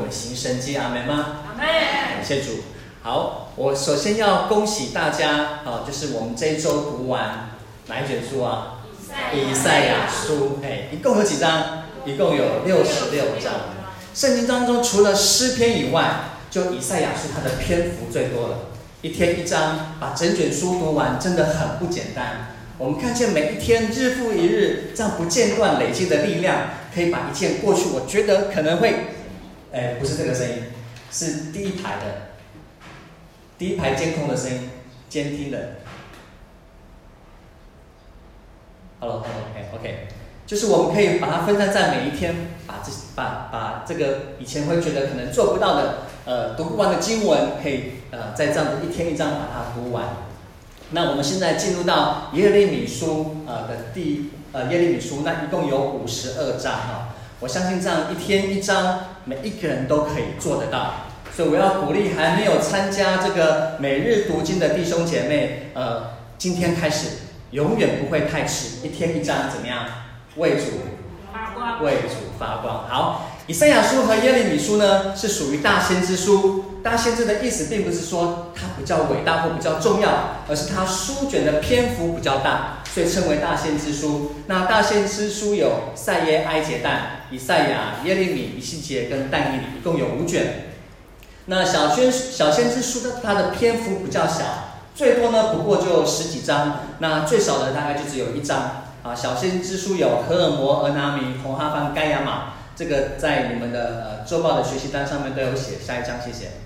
行神迹，阿们吗？ 阿们。 感谢主。好，我首先要恭喜大家，就是我们这一周读完哪一卷书啊？以赛亚书。一共有几章？一共有66章。圣经当中除了诗篇以外，就以赛亚书它的篇幅最多了，一天一章，把整卷书读完真的很不简单。我们看见每一天日复一日这样不间断累积的力量，可以把一件过去我觉得可能会，不是这个声音，是第一排监控的声音，监听的。OK， 就是我们可以把它分散在每一天，把这个以前会觉得可能做不到的，读不完的经文，可以在这样的一天一章把它读完。那我们现在进入到耶利米书耶利米书，那一共有52章哈。我相信这样一天一章，每一个人都可以做得到。所以我要鼓励还没有参加这个每日读经的弟兄姐妹，今天开始，永远不会太迟，一天一章怎么样？为主发光。好，以赛亚书和耶利米书呢，是属于大先知书。大先知的意思并不是说它比较伟大或比较重要，而是它书卷的篇幅比较大，所以称为大先知书。那大先知书有赛耶、哀节、但、以赛亚、耶利米、以西结跟但以理，一共有5卷。那小先知书它的篇幅比较小，最多呢不过就10几章，那最少的大概就只有1章。小先知书有荷尔摩、俄拿米、红哈番、该亚玛，这个在你们的周报的学习单上面都有写。下一章，谢谢。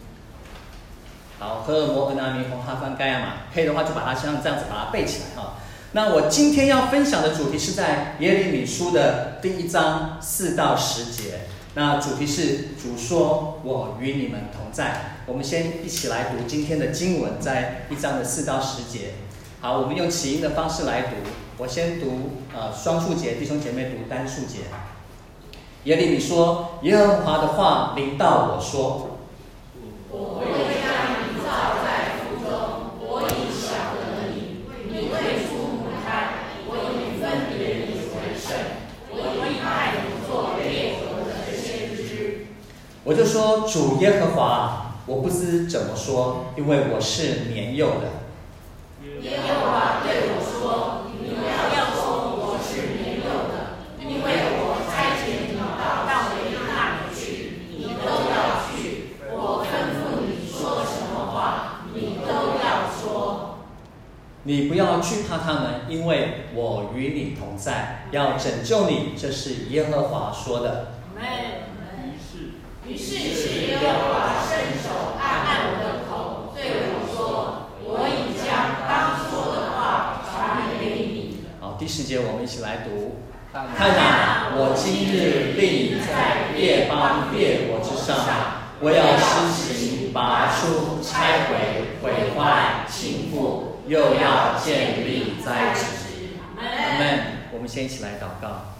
好，荷尔摩、俄拿米、红哈番、该亚玛，可以的话就把它像这样子把它背起来哈。那我今天要分享的主题是在耶利米书的第1章4到10节。那主题是主说：“我与你们同在。”我们先一起来读今天的经文，在1章的4到10节。好，我们用起音的方式来读。我先读双数节，弟兄姐妹读单数节。耶利米说：“耶和华的话临到我说， 我会将你造在腹中，我已晓得你，你未出母胎，我已分别你为圣，我已派你做列国的先知。” 我就说：“主耶和华，我不知怎么说，因为我是年幼的。” 耶和华对我说：“你要说我是年幼的，因为我差遣你到谁那里去，你都要去。我吩咐你说什么话，你都要说。 你不要惧怕他们，因为我与你同在，要拯救你。”这是耶和华说的。 于是耶和华伸手按我的口，对我说：“我已将当说的话传给你。” 好，第10节我们一起来读。看啊，我今日立你在列邦列国之上，我要施行拔出、拆毁、毁坏、倾覆，又要建立栽植。阿们。我们先一起来祷告。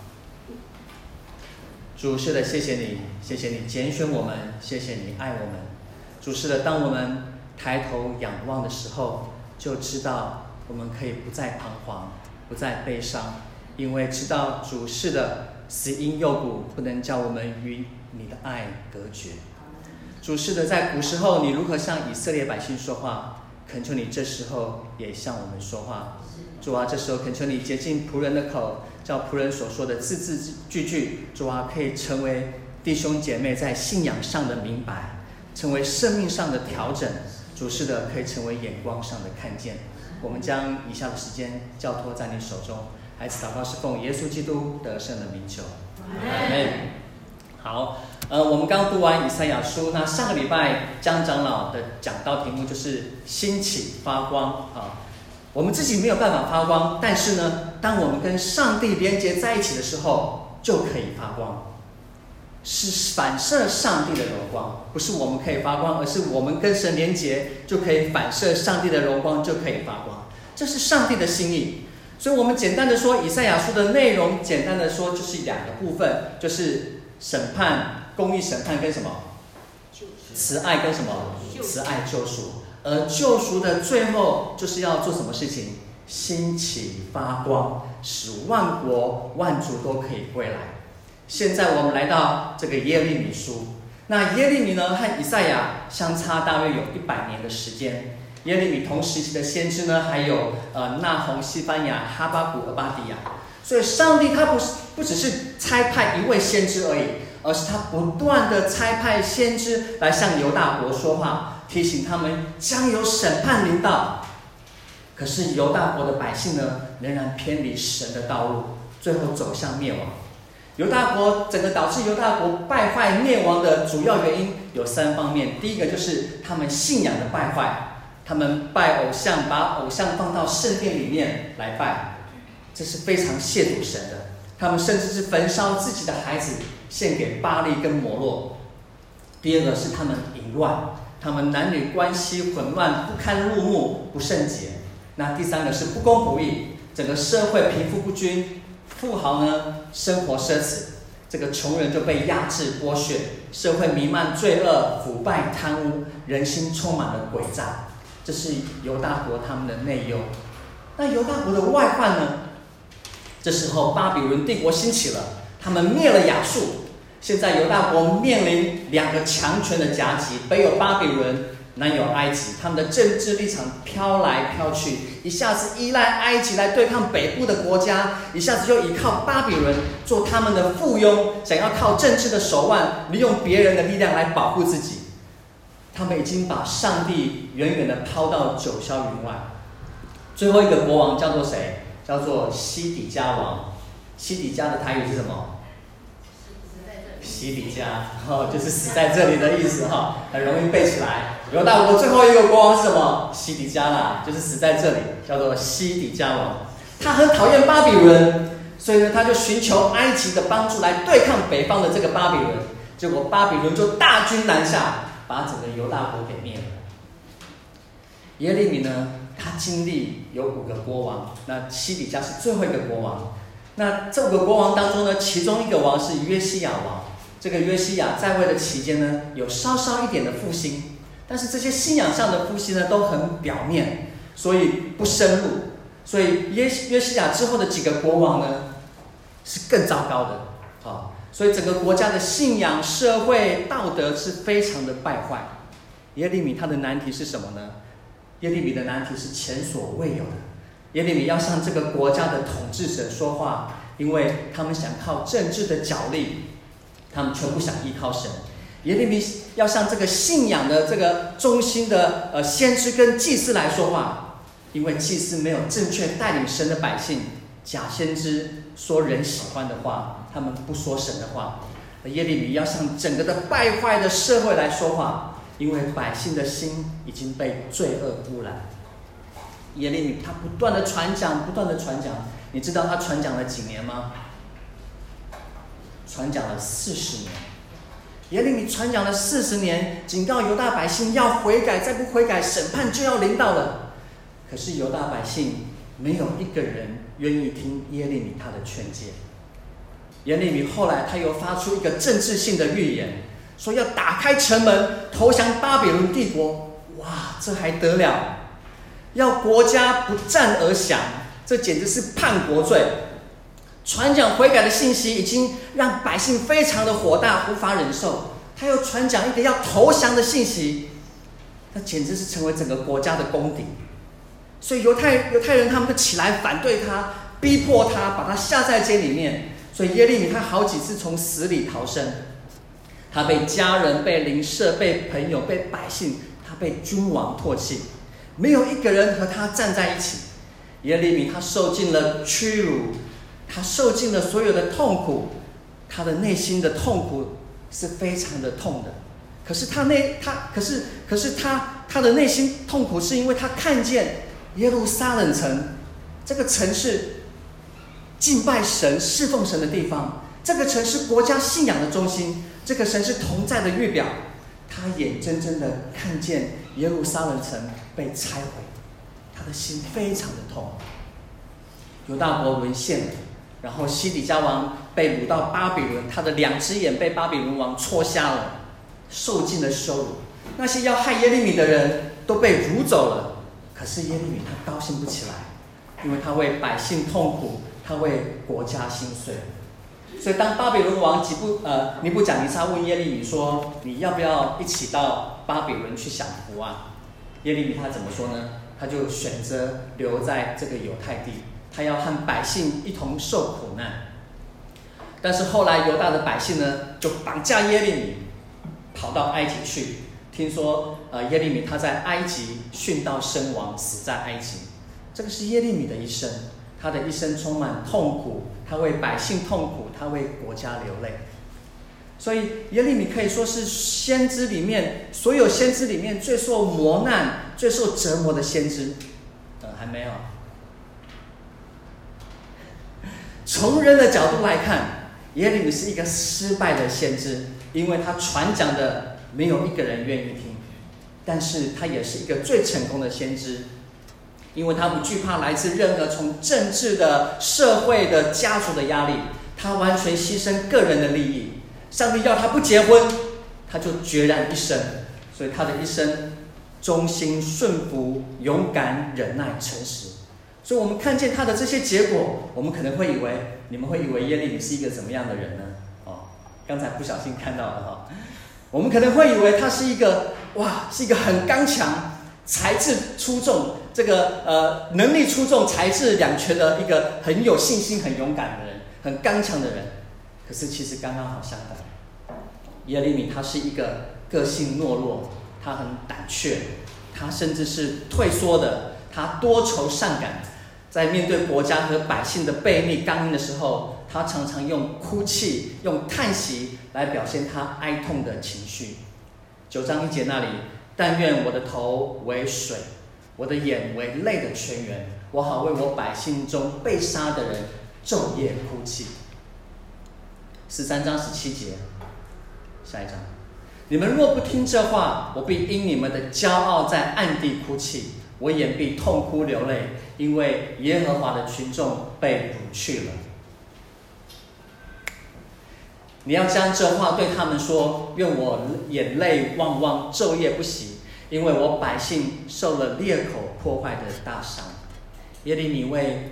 主是的，谢谢你，谢谢你拣选我们，谢谢你爱我们。主是的，当我们抬头仰望的时候，就知道我们可以不再彷徨，不再悲伤，因为知道主是的，死因诱捕不能叫我们与你的爱隔绝。主是的，在古时候你如何向以色列百姓说话，恳求你这时候也向我们说话。主啊，这时候恳求你洁净仆人的口，叫仆人所说的字字句句，主啊，可以成为弟兄姐妹在信仰上的明白，成为生命上的调整。主是的，可以成为眼光上的看见。我们将以下的时间交托在你手中，孩子祷告是奉耶稣基督得胜的名求。阿们。好，我们刚读完以赛亚书，那上个礼拜江长老的讲道题目就是兴起发光啊。我们自己没有办法发光，但是呢，当我们跟上帝连接在一起的时候，就可以发光，是反射上帝的荣光，不是我们可以发光，而是我们跟神连接就可以反射上帝的荣光，就可以发光，这是上帝的心意。所以我们简单的说，以赛亚书的内容简单的说就是2个部分，就是审判、公义审判跟什么？慈爱跟什么？慈爱救赎。而救赎的最后就是要做什么事情？兴起发光，使万国万族都可以归来。现在我们来到这个耶利米书， 那耶利米呢和以赛亚相差大约有100年的时间。耶利米同时期的先知呢，还有那鸿、西番雅、哈巴谷、俄巴底亚。所以上帝他不只是差派一位先知而已，而是他不断的差派先知来向犹大国说话，提醒他们将有审判临到。可是犹大国的百姓呢，仍然偏离神的道路，最后走向灭亡。整个导致犹大国败坏灭亡的主要原因有3方面。第一个就是他们信仰的败坏，他们拜偶像，把偶像放到圣殿里面来拜，这是非常亵渎神的。他们甚至是焚烧自己的孩子，献给巴力跟摩洛。第二个是他们淫乱，他们男女关系混乱，不堪入目，不圣洁。那第3个是不公不义，整个社会贫富不均，富豪呢生活奢侈，这个穷人就被压制剥削，社会弥漫罪恶、腐败、贪污，人心充满了诡诈。这是犹大国他们的内忧。那犹大国的外患呢？这时候巴比伦帝国兴起了，他们灭了亚述。现在犹大国面临2个强权的夹击，北有巴比伦，南有埃及，他们的政治立场飘来飘去，一下子依赖埃及来对抗北部的国家，一下子又依靠巴比伦做他们的附庸，想要靠政治的手腕，利用别人的力量来保护自己。他们已经把上帝远远的抛到九霄云外。最后一个国王叫做谁？叫做西底家王。西底家的台语是什么？西底家，就是死在这里的意思哈，很容易背起来。犹大国最后一个国王是什么？西底家啦，就是死在这里，叫做西底家王。他很讨厌巴比伦，所以呢，他就寻求埃及的帮助来对抗北方的这个巴比伦。结果巴比伦就大军南下，把整个犹大国给灭了。耶利米呢，他经历有5个国王，那西底家是最后一个国王。那这5个国王当中呢，其中一个王是约西亚王。这个约西亚在位的期间呢，有稍稍一点的复兴，但是这些信仰上的复兴呢，都很表面，所以不深入。所以约西亚之后的几个国王呢，是更糟糕的。所以整个国家的信仰、社会、道德是非常的败坏。耶利米他的难题是什么呢？耶利米的难题是前所未有的。耶利米要向这个国家的统治者说话，因为他们想靠政治的角力，他们全部想依靠神。耶利米要向这个信仰的这个中心的先知跟祭司来说话，因为祭司没有正确带领神的百姓，假先知说人喜欢的话，他们不说神的话。耶利米要向整个的败坏的社会来说话，因为百姓的心已经被罪恶污染。耶利米他不断的传讲，你知道他传讲了几年吗？传讲了40年。耶利米传讲了40年，警告犹大百姓要悔改，再不悔改，审判就要临到了。可是犹大百姓没有一个人愿意听耶利米他的劝诫。耶利米后来他又发出一个政治性的预言，说要打开城门投降巴比伦帝国。哇，这还得了？要国家不战而降，这简直是叛国罪。传讲悔改的信息已经让百姓非常的火大，无法忍受。他又传讲一个要投降的信息，那简直是成为整个国家的公敌。所以犹太人他们就起来反对他，逼迫他，把他下在监里面。所以耶利米他好几次从死里逃生，他被家人、被邻舍、被朋友、被百姓，他被君王唾弃，没有一个人和他站在一起。耶利米他受尽了屈辱，他受尽了所有的痛苦，他的内心的痛苦是非常的痛的。可是他的内心痛苦是因为他看见耶路撒冷城这个城市敬拜神、侍奉神的地方，这个城是国家信仰的中心，这个神是同在的预表。他眼睁睁的看见耶路撒冷城被拆毁，他的心非常的痛。犹大国沦陷了，然后西底家王被掳到巴比伦，他的2只眼被巴比伦王戳瞎了，受尽了羞辱。那些要害耶利米的人都被掳走了，可是耶利米他高兴不起来，因为他为百姓痛苦，他为国家心碎。 所以当巴比伦王尼布甲尼撒问耶利米说：“你要不要一起到巴比伦去享福啊？”耶利米他怎么说呢？他就选择留在这个犹太地，他要和百姓一同受苦难。但是后来犹大的百姓呢，就绑架耶利米，跑到埃及去。听说耶利米他在埃及殉道身亡，死在埃及。这个是耶利米的一生，他的一生充满痛苦，他为百姓痛苦，他为国家流泪。所以耶利米可以说是先知里面所有先知里面最受磨难、最受折磨的先知。还没有。从人的角度来看，耶利米是一个失败的先知，因为他传讲的没有一个人愿意听。但是他也是一个最成功的先知，因为他不惧怕来自任何从政治的、社会的、家族的压力，他完全牺牲个人的利益。上帝要他不结婚，他就决然一生。所以他的一生忠心顺服、勇敢、忍耐、诚实。所以我们看见他的这些结果，我们可能会以为，你们会以为耶利米是一个怎么样的人呢？刚才不小心看到了我们可能会以为他是一个很刚强、才智出众，能力出众、才智两全的一个很有信心、很勇敢的人，很刚强的人。可是其实刚刚好相反，耶利米他是一个个性懦弱，他很胆怯，他甚至是退缩的，他多愁善感。在面对国家和百姓的悖逆刚硬的时候，他常常用哭泣、用叹息来表现他哀痛的情绪。9章1节那里，但愿我的头为水，我的眼为泪的泉源，我好为我百姓中被杀的人昼夜哭泣。13章17节，下一章，你们若不听这话，我必因你们的骄傲在暗地哭泣，我眼必痛哭流泪，因为耶和华的群众被掳去了。你要将这话对他们说，愿我眼泪汪汪，昼夜不息，因为我百姓受了裂口破坏的大伤。耶利米为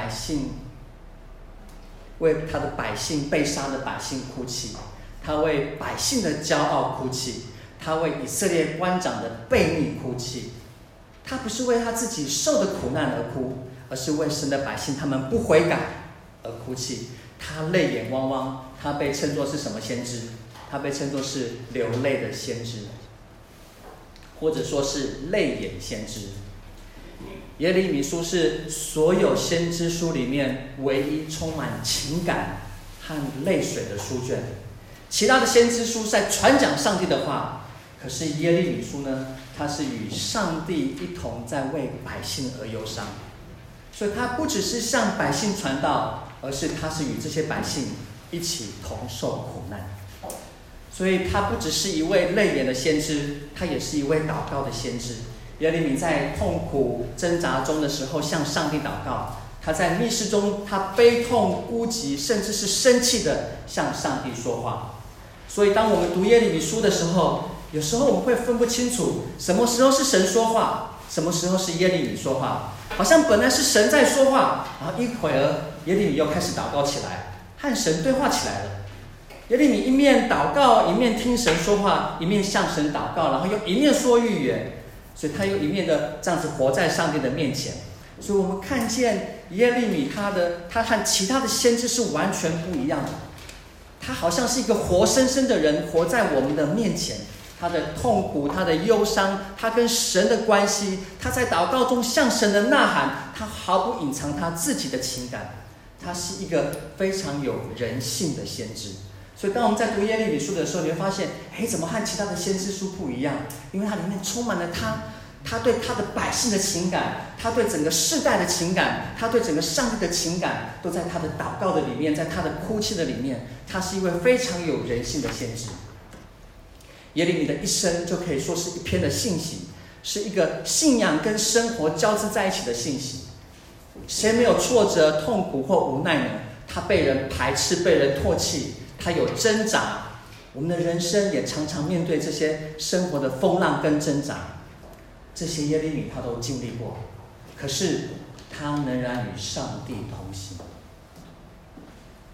他的百姓被杀的百姓哭泣，他为百姓的骄傲哭泣，他为以色列官长的悖逆哭泣。他不是为他自己受的苦难而哭，而是为神的百姓他们不悔改而哭泣。他泪眼汪汪，他被称作是什么先知？他被称作是流泪的先知，或者说是泪眼先知。耶利米书是所有先知书里面唯一充满情感和泪水的书卷。其他的先知书在传讲上帝的话，可是耶利米书呢，他是与上帝一同在为百姓而忧伤。所以他不只是向百姓传道，而是他是与这些百姓一起同受苦难。所以他不只是一位泪眼的先知，他也是一位祷告的先知。耶利米在痛苦挣扎中的时候向上帝祷告，他在密室中，他悲痛孤寂，甚至是生气的向上帝说话。所以当我们读耶利米书的时候，有时候我们会分不清楚什么时候是神说话，什么时候是耶利米说话。好像本来是神在说话，然后一会儿耶利米又开始祷告起来，和神对话起来了。耶利米一面祷告，一面听神说话，一面向神祷告，然后又一面说预言。所以他又一面的这样子活在上帝的面前。所以我们看见耶利米他和其他的先知是完全不一样的。他好像是一个活生生的人活在我们的面前，他的痛苦，他的忧伤，他跟神的关系，他在祷告中向神的呐喊，他毫不隐藏他自己的情感。他是一个非常有人性的先知。所以当我们在读耶利米书的时候，你会发现，怎么和其他的先知书不一样？因为它里面充满了他对他的百姓的情感，他对整个世代的情感，他对整个上帝的情感，都在他的祷告的里面，在他的哭泣的里面。他是一位非常有人性的先知。耶利米的一生就可以说是一篇的信息，是一个信仰跟生活交织在一起的信息。谁没有挫折、痛苦或无奈呢？他被人排斥，被人唾弃，他有挣扎。我们的人生也常常面对这些生活的风浪跟挣扎，这些耶利米他都经历过。可是他仍然与上帝同行，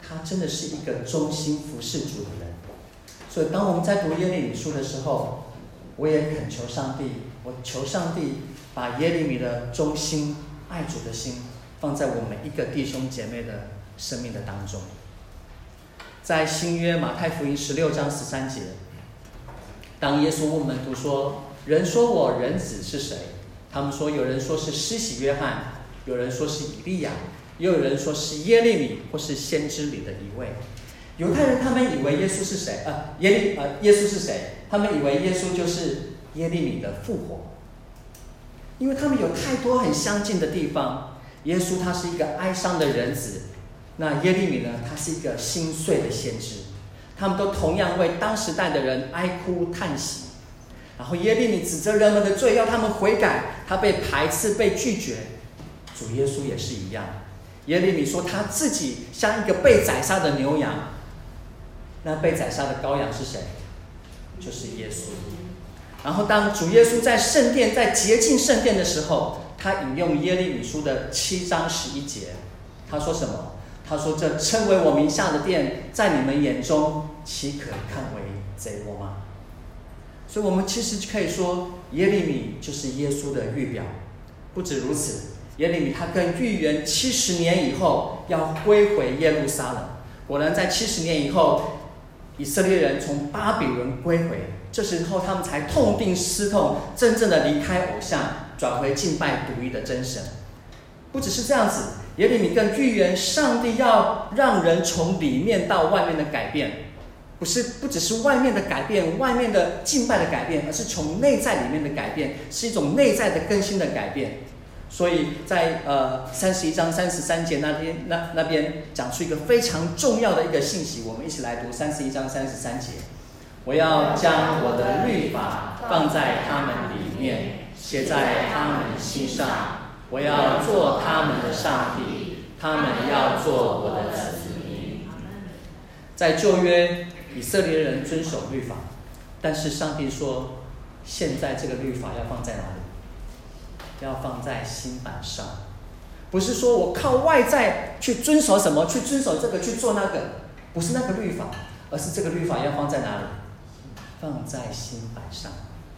他真的是一个忠心服侍主的人。所以当我们在读耶利米书的时候，我也恳求上帝，我求上帝把耶利米的忠心爱主的心放在我们每一个弟兄姐妹的生命的当中。在新约马太福音16章13节，当耶稣问门徒说，人说我人子是谁？他们说，有人说是施洗约翰，有人说是以利亚，也有人说是耶利米或是先知里的一位。犹太人他们以为耶稣是谁？耶稣是谁？他们以为耶稣就是耶利米的复活，因为他们有太多很相近的地方。耶稣他是一个哀伤的人子，那耶利米呢，他是一个心碎的先知。他们都同样为当时代的人哀哭叹息。然后耶利米指责人们的罪，要他们悔改，他被排斥被拒绝。主耶稣也是一样，耶利米说他自己像一个被宰杀的牛羊，那被宰杀的羔羊是谁？就是耶稣。然后当主耶稣在圣殿，在洁净圣殿的时候，他引用耶利米书的7章11节，他说什么？他说，这称为我名下的殿，在你们眼中岂可看为贼窝吗？所以我们其实可以说，耶利米就是耶稣的预表。不止如此，耶利米他更预言70年以后要归回耶路撒冷。果然在70年以后，以色列人从巴比伦归回，这时候他们才痛定思痛，真正的离开偶像，转回敬拜独一的真神。不只是这样子，耶利米更预言上帝要让人从里面到外面的改变，不只是外面的改变，外面的敬拜的改变，而是从内在里面的改变，是一种内在的更新的改变。所以在31章33节那边讲出一个非常重要的一个信息，我们一起来读31章33节。我要将我的律法放在他们里面，写在他们心上。我要做他们的上帝，他们要做我的子民。在旧约，以色列人遵守律法，但是上帝说，现在这个律法要放在哪里？要放在心版上。不是说我靠外在去遵守什么，去遵守这个，去做那个，不是那个律法，而是这个律法要放在哪里？放在心版上。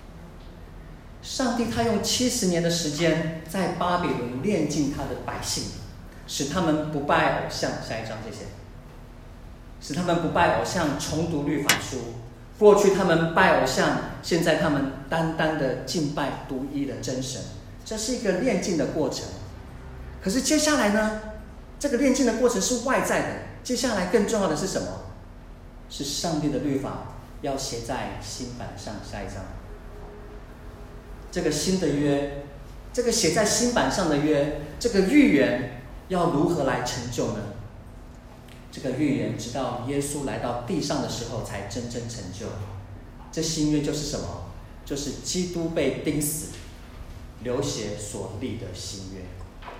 上帝他用70年的时间在巴比伦炼净他的百姓，使他们不拜偶像。下一章谢谢。使他们不拜偶像，重读律法书。过去他们拜偶像，现在他们单单的敬拜独一的真神。这是一个炼净的过程。可是接下来呢，这个炼净的过程是外在的，接下来更重要的是什么？是上帝的律法要写在心版上。下一章。这个新的约，这个写在心版上的约，这个预言要如何来成就呢？这个预言直到耶稣来到地上的时候才真正成就。这新约就是什么？就是基督被钉死流血所立的新约。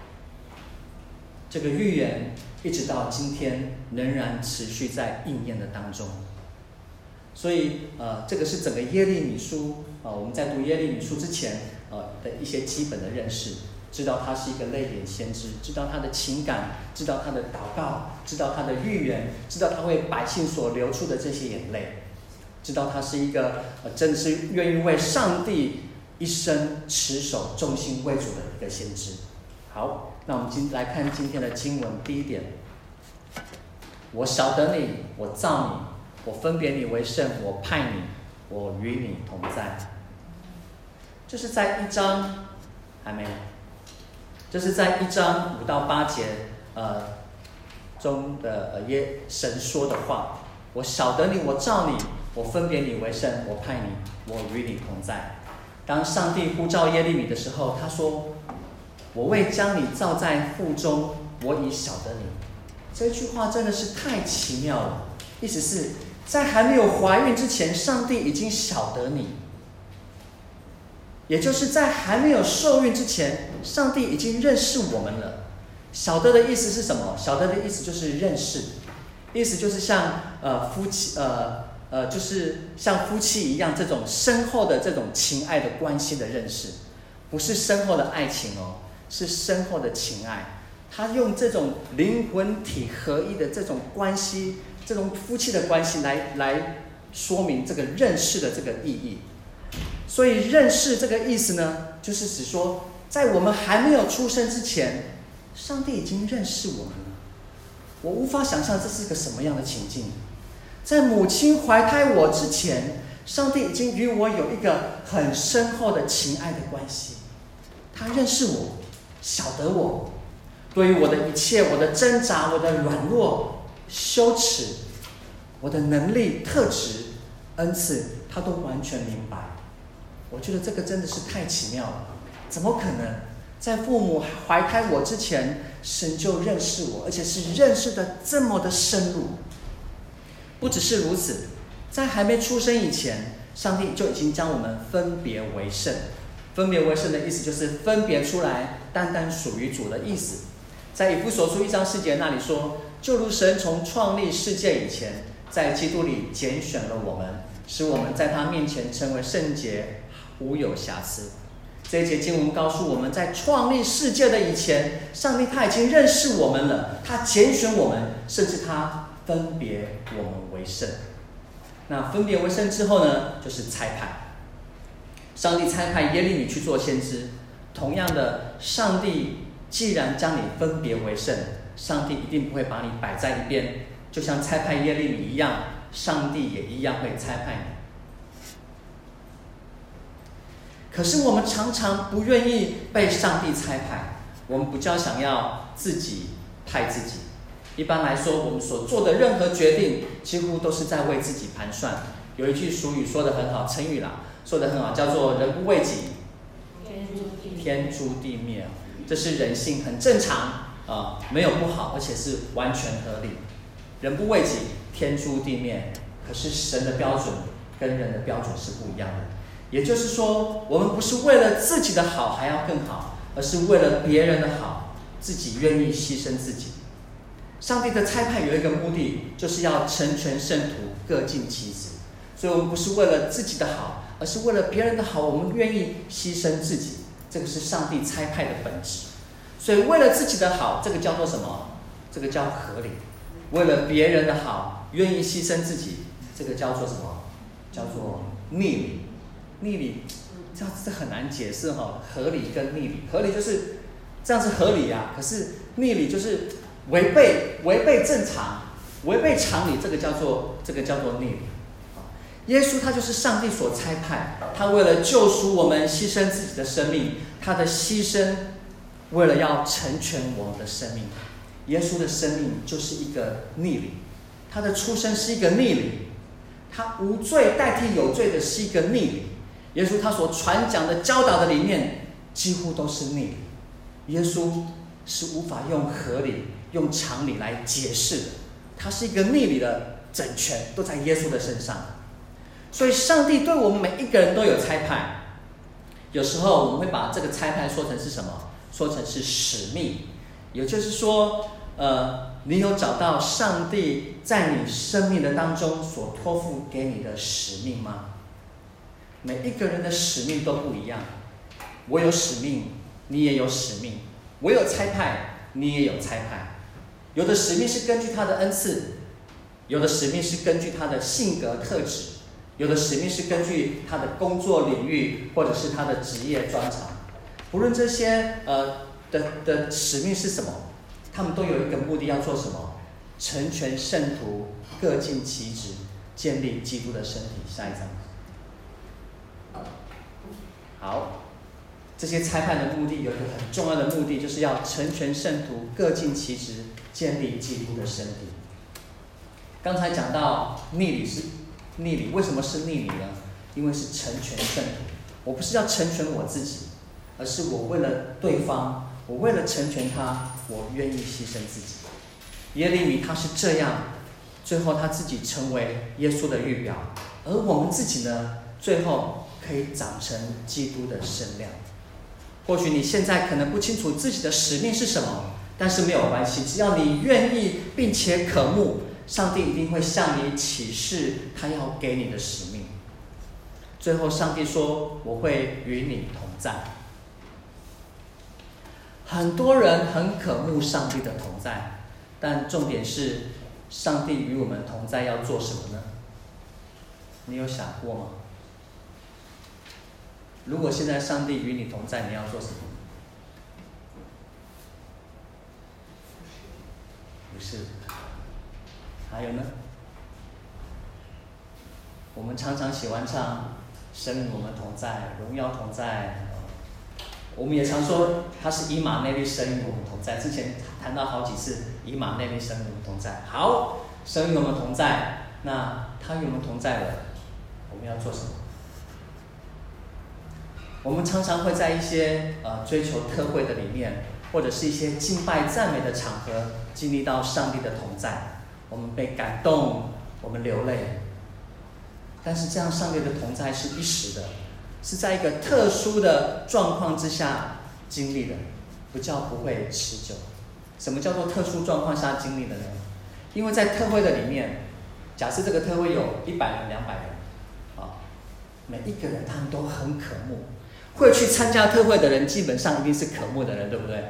这个预言一直到今天仍然持续在应验的当中。所以这个是整个耶利米书我们在读耶利米书之前的一些基本的认识，知道他是一个泪点先知，知道他的情感，知道他的祷告，知道他的预言，知道他为百姓所流出的这些眼泪，知道他是一个真的是愿意为上帝一生持守忠心为主的一个先知。好，那我们来看今天的经文。第一点，我晓得你，我造你，我分别你为圣，我派你，我与你同在。这是在1章还没有，这是在1章5到8节中的神说的话。我晓得你，我造你，我分别你为圣，我派你，我与你同在。当上帝呼召耶利米的时候，他说，我未将你造在腹中，我已晓得你。这句话真的是太奇妙了，意思是在还没有怀孕之前，上帝已经晓得你，也就是在还没有受孕之前，上帝已经认识我们了。晓得的意思是什么？晓得的意思就是认识，意思就是像夫妻就是像夫妻一样，这种深厚的这种情爱的关系的认识，不是深厚的爱情哦，是深厚的情爱。 他用这种灵魂体合一的这种关系，这种夫妻的关系来说明这个认识的这个意义。所以认识这个意思呢，就是指说，在我们还没有出生之前，上帝已经认识我们了。我无法想象这是个什么样的情境。在母亲怀胎我之前，上帝已经与我有一个很深厚的情爱的关系。他认识我，晓得我，对于我的一切，我的挣扎，我的软弱、羞耻，我的能力、特质、恩赐，他都完全明白。我觉得这个真的是太奇妙了。怎么可能在父母怀胎我之前，神就认识我，而且是认识的这么的深入？不只是如此，在还没出生以前，上帝就已经将我们分别为圣。分别为圣的意思就是分别出来，单单属于主的意思。在以弗所书1章4节那里说，就如神从创立世界以前，在基督里拣选了我们，使我们在他面前成为圣洁，无有瑕疵。这一节经文告诉我们，在创立世界的以前，上帝他已经认识我们了，他拣选我们，甚至他分别我们为圣。那分别为圣之后呢，就是差派。上帝差派耶利米去做先知。同样的，上帝既然将你分别为圣，上帝一定不会把你摆在一边，就像差派耶利米一样，上帝也一样会差派你。可是我们常常不愿意被上帝差派，我们比较想要自己派自己。一般来说，我们所做的任何决定，几乎都是在为自己盘算。有一句俗语说得很好，成语啦，说得很好，叫做人不为己，天诛地灭。这是人性，很正常没有不好，而且是完全合理。人不为己，天诛地灭。可是神的标准跟人的标准是不一样的。也就是说，我们不是为了自己的好还要更好，而是为了别人的好，自己愿意牺牲自己。上帝的差派有一个目的，就是要成全圣徒，各尽其职。所以我们不是为了自己的好，而是为了别人的好，我们愿意牺牲自己。这个是上帝差派的本质。所以为了自己的好，这个叫做什么？这个叫合理。为了别人的好，愿意牺牲自己，这个叫做什么？叫做逆理。逆理这很难解释哈，合理跟逆理，合理就是这样是合理啊，可是逆理就是违背正常，违背常理，这个叫做逆理。耶稣他就是上帝所差派，他为了救赎我们，牺牲自己的生命，他的牺牲为了要成全我们的生命。耶稣的生命就是一个逆理，他的出生是一个逆理，他无罪代替有罪的是一个逆理。耶稣他所传讲的教导的里面几乎都是逆理，耶稣是无法用合理用常理来解释的，他是一个逆理的整全都在耶稣的身上。所以上帝对我们每一个人都有差派。有时候我们会把这个差派说成是什么？说成是使命。也就是说你有找到上帝在你生命的当中所托付给你的使命吗？每一个人的使命都不一样。我有使命，你也有使命；我有差派，你也有差派。有的使命是根据他的恩赐，有的使命是根据他的性格特质，有的使命是根据他的工作领域或者是他的职业专长。不论这些的使命是什么，他们都有一个目的，要做什么？成全圣徒，各尽其职，建立基督的身体。下一章。好，这些差派的目的有一个很重要的目的，就是要成全圣徒，各尽其职，建立基督的身体。刚才讲到逆理是逆理，为什么是逆理呢？因为是成全圣徒。我不是要成全我自己，而是我为了对方，我为了成全他，我愿意牺牲自己。耶利米他是这样，最后他自己成为耶稣的预表，而我们自己呢，最后可以长成基督的身量。或许你现在可能不清楚自己的使命是什么，但是没有关系，只要你愿意并且渴慕，上帝一定会向你启示他要给你的使命。最后上帝说，我会与你同在。 很多人很渴慕上帝的同在，但重点是，上帝与我们同在要做什么呢？你有想过吗？如果现在上帝与你同在，你要做什么？不是。还有呢？我们常常喜欢唱“神与我们同在，荣耀同在”。我们也常说他是以马内利，神与我们同在。之前谈到好几次，以马内利，神与我们同在。好，神与我们同在，那他与我们同在了，我们要做什么？我们常常会在一些追求特会的里面，或者是一些敬拜赞美的场合，经历到上帝的同在，我们被感动，我们流泪。但是这样上帝的同在是一时的，是在一个特殊的状况之下经历的，不叫不会持久。什么叫做特殊状况下经历的呢？因为在特会的里面，假设这个特会有100人、200人，每一个人他们都很渴慕，会去参加特会的人基本上一定是渴慕的人，对不对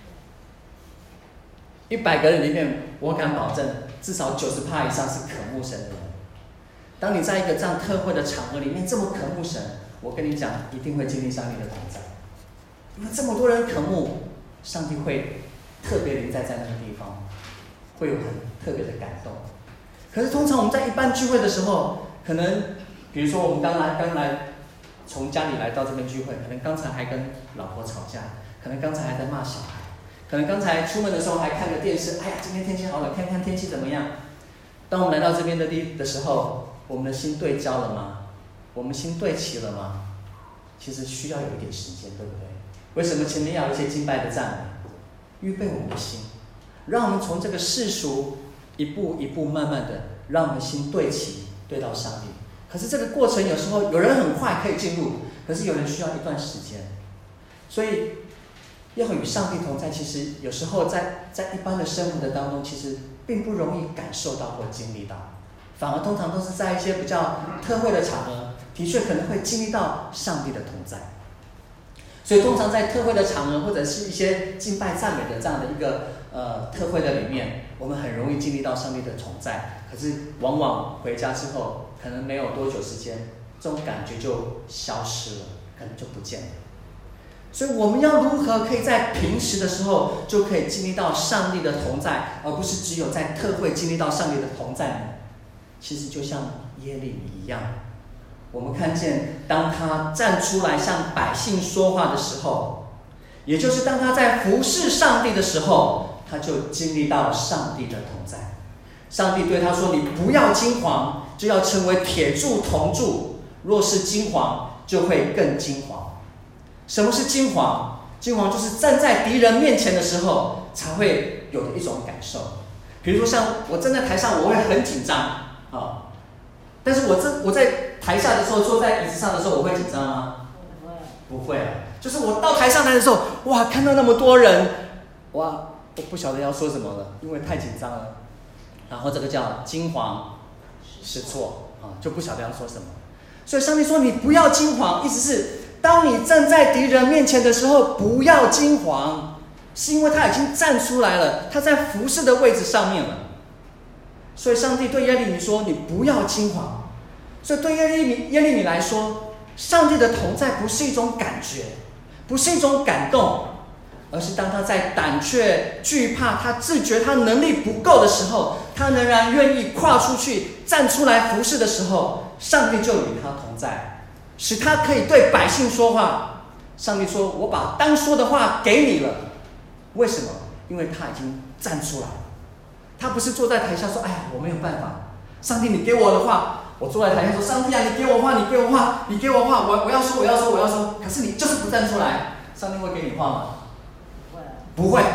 ？100个人里面，我敢保证至少90%以上是渴慕神的人。当你在一个这样特会的场合里面这么渴慕神，我跟你讲，一定会经历上帝的同在。因为这么多人渴慕，上帝会特别临在那个地方，会有很特别的感动。可是通常我们在一般聚会的时候，可能比如说我们刚来从家里来到这边聚会，可能刚才还跟老婆吵架，可能刚才还在骂小孩，可能刚才出门的时候还看个电视，哎呀，今天天气好冷，看看天气怎么样。当我们来到这边的时候，我们的心对焦了吗？我们心对齐了吗？其实需要有一点时间，对不对？为什么前面要有一些敬拜的赞美，预备我们的心，让我们从这个世俗一步一步慢慢的，让我们心对齐，对到上帝。可是这个过程有时候有人很快可以进入，可是有人需要一段时间。所以要与上帝同在，其实有时候在一般的生活的当中，其实并不容易感受到或经历到，反而通常都是在一些比较特会的场合，的确可能会经历到上帝的同在。所以通常在特会的场合，或者是一些敬拜赞美的这样的一个特会的里面，我们很容易经历到上帝的同在。可是往往回家之后，可能没有多久时间，这种感觉就消失了，可能就不见了。所以我们要如何可以在平时的时候就可以经历到上帝的同在，而不是只有在特会经历到上帝的同在呢？其实就像耶利米一样，我们看见当他站出来向百姓说话的时候，也就是当他在服侍上帝的时候，他就经历到上帝的同在。上帝对他说，你不要惊惶，就要成为铁柱铜柱，若是惊惶就会更惊惶。什么是惊惶？惊惶就是站在敌人面前的时候才会有的一种感受。比如说像我站在台上，我会很紧张但是我在台下的时候，坐在椅子上的时候，我会紧张吗？不会啊。就是我到台上台的时候，哇，看到那么多人，哇，我不晓得要说什么了，因为太紧张了。然后这个叫惊惶失措就不晓得要说什么。所以上帝说你不要惊惶，意思是当你站在敌人面前的时候，不要惊惶，是因为他已经站出来了，他在服侍的位置上面了。所以上帝对耶利米说，你不要惊惶。所以对耶利米来说，上帝的同在不是一种感觉，不是一种感动，而是当他在胆怯、惧怕，他自觉他能力不够的时候，他仍然愿意跨出去站出来服侍的时候，上帝就与他同在，使他可以对百姓说话。上帝说，我把当说的话给你了。为什么？因为他已经站出来了。他不是坐在台下说，哎呀，我没有办法，上帝你给我的话，我坐在台下说，上帝啊，你给我话，你给我话，你给我话，我要说，可是你就是不站出来，上帝会给你话吗？不会。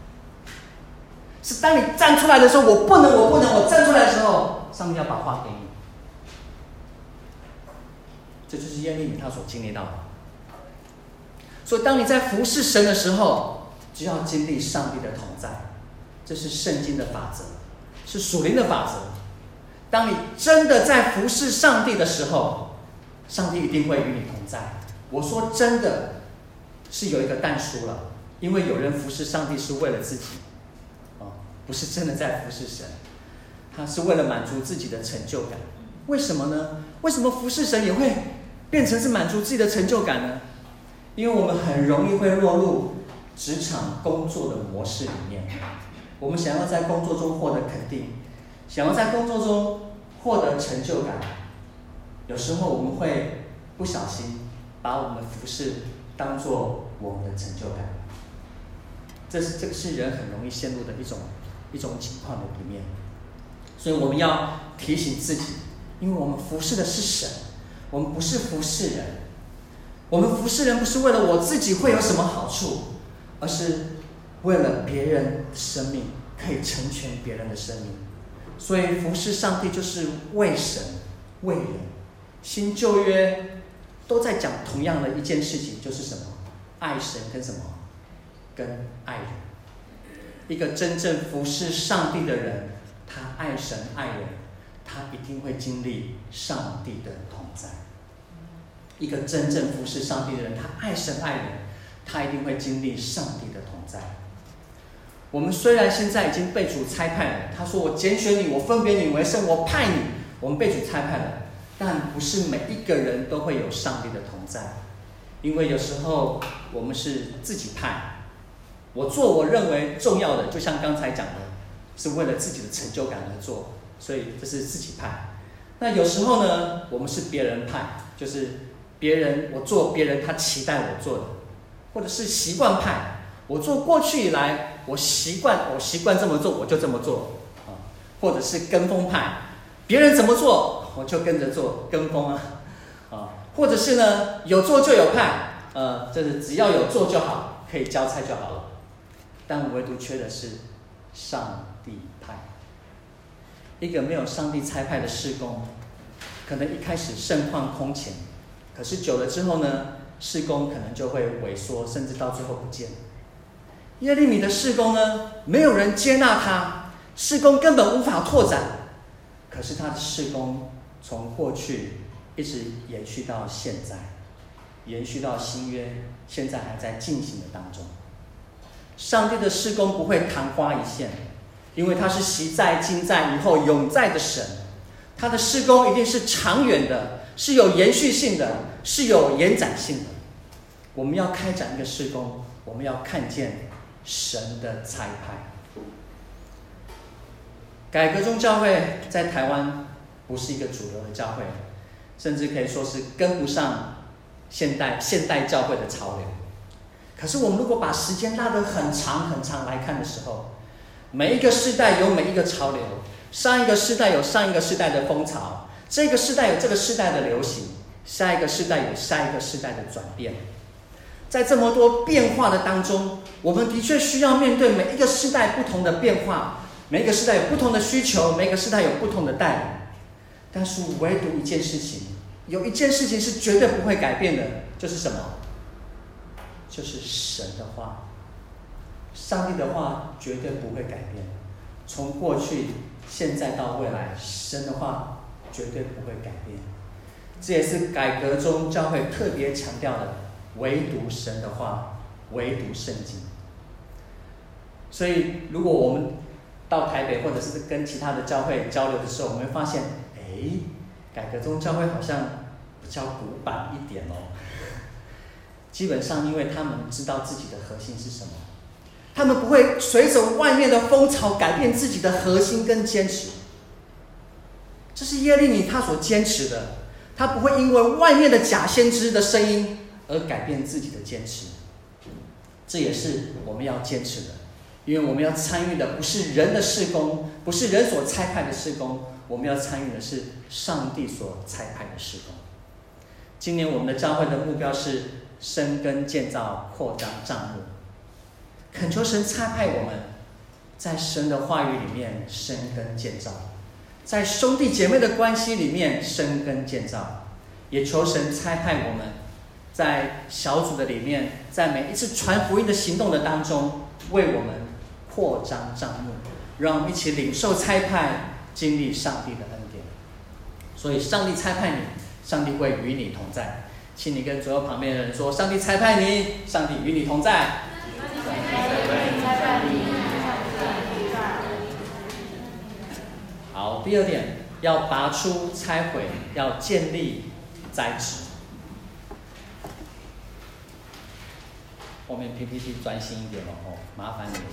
是当你站出来的时候，我不能，我站出来的时候，上帝要把话给你。这就是耶利米他所经历到的。所以当你在服侍神的时候，就要经历上帝的同在，这是圣经的法则，是属灵的法则。当你真的在服侍上帝的时候，上帝一定会与你同在。我说真的，是有一个但书了， 因为有人服侍上帝是为了自己，不是真的在服侍神，他是为了满足自己的成就感。为什么呢？为什么服侍神也会变成是满足自己的成就感呢？因为我们很容易会落入职场工作的模式里面，我们想要在工作中获得肯定，想要在工作中获得成就感，有时候我们会不小心把我们服侍当作我们的成就感。这个是人很容易陷入的一种情况的里面。所以我们要提醒自己，因为我们服侍的是神，我们不是服侍人。我们服侍人不是为了我自己会有什么好处，而是为了别人的生命，可以成全别人的生命。所以服侍上帝就是为神为人。新旧约都在讲同样的一件事情，就是什么？爱神跟什么？跟爱人。一个真正服侍上帝的人，他爱神爱人，他一定会经历上帝的同在。一个真正服侍上帝的人，他爱神爱人，他一定会经历上帝的同在。我们虽然现在已经被主差派了，他说我拣选你，我分别你为圣，我派你，我们被主差派了，但不是每一个人都会有上帝的同在。因为有时候我们是自己派，我做我认为重要的，就像刚才讲的，是为了自己的成就感而做，所以这是自己派。那有时候呢，我们是别人派，就是我做别人他期待我做的，或者是习惯派，我做过去以来我习惯这么做，我就这么做或者是跟风派，别人怎么做我就跟着做，跟风或者是呢有做就有派，就是只要有做就好，可以交差就好了。但唯独缺的是上帝派。一个没有上帝差派的事工，可能一开始盛况空前，可是久了之后呢，事工可能就会萎缩，甚至到最后不见。耶利米的事工呢，没有人接纳他，事工根本无法拓展。可是他的事工从过去一直延续到现在，延续到新约，现在还在进行的当中。上帝的事工不会昙花一现，因为他是昔在、今在、以后永在的神。他的事工一定是长远的，是有延续性的，是有延展性的。我们要开展一个事工，我们要看见神的差派。改革宗教会在台湾不是一个主流的教会，甚至可以说是跟不上现代教会的潮流。可是我们如果把时间拉得很长很长来看的时候，每一个世代有每一个潮流，上一个世代有上一个世代的风潮，这个世代有这个世代的流行，下一个世代有下一个世代的转变。在这么多变化的当中，我们的确需要面对每一个世代不同的变化，每一个世代有不同的需求，每一个世代有不同的带领。但是唯独一件事情，有一件事情是绝对不会改变的，就是什么？就是神的话。上帝的话绝对不会改变，从过去、现在到未来，神的话绝对不会改变。这也是改革中教会特别强调的，唯独神的话，唯独圣经。所以如果我们到台北或者是跟其他的教会交流的时候，我们会发现，改革中教会好像比较古板一点哦。基本上因为他们知道自己的核心是什么，他们不会随着外面的风潮改变自己的核心跟坚持。这是耶利米他所坚持的，他不会因为外面的假先知的声音而改变自己的坚持。这也是我们要坚持的，因为我们要参与的不是人的事工，不是人所差派的事工，我们要参与的是上帝所差派的事工。今年我们的教会的目标是深耕建造、扩张帐幕，恳求神差派我们在神的话语里面深耕建造，在兄弟姐妹的关系里面深耕建造，也求神差派我们在小组的里面，在每一次传福音的行动的当中，为我们扩张帐幕，让我们一起领受差派，经历上帝的恩典。所以上帝差派你，上帝会与你同在。请你跟左右旁边的人说，上帝差派你，上帝与你同在。 好，第二点，要拔出、拆毁，要建立、栽植。后面 PPT 专心一点哦，麻烦你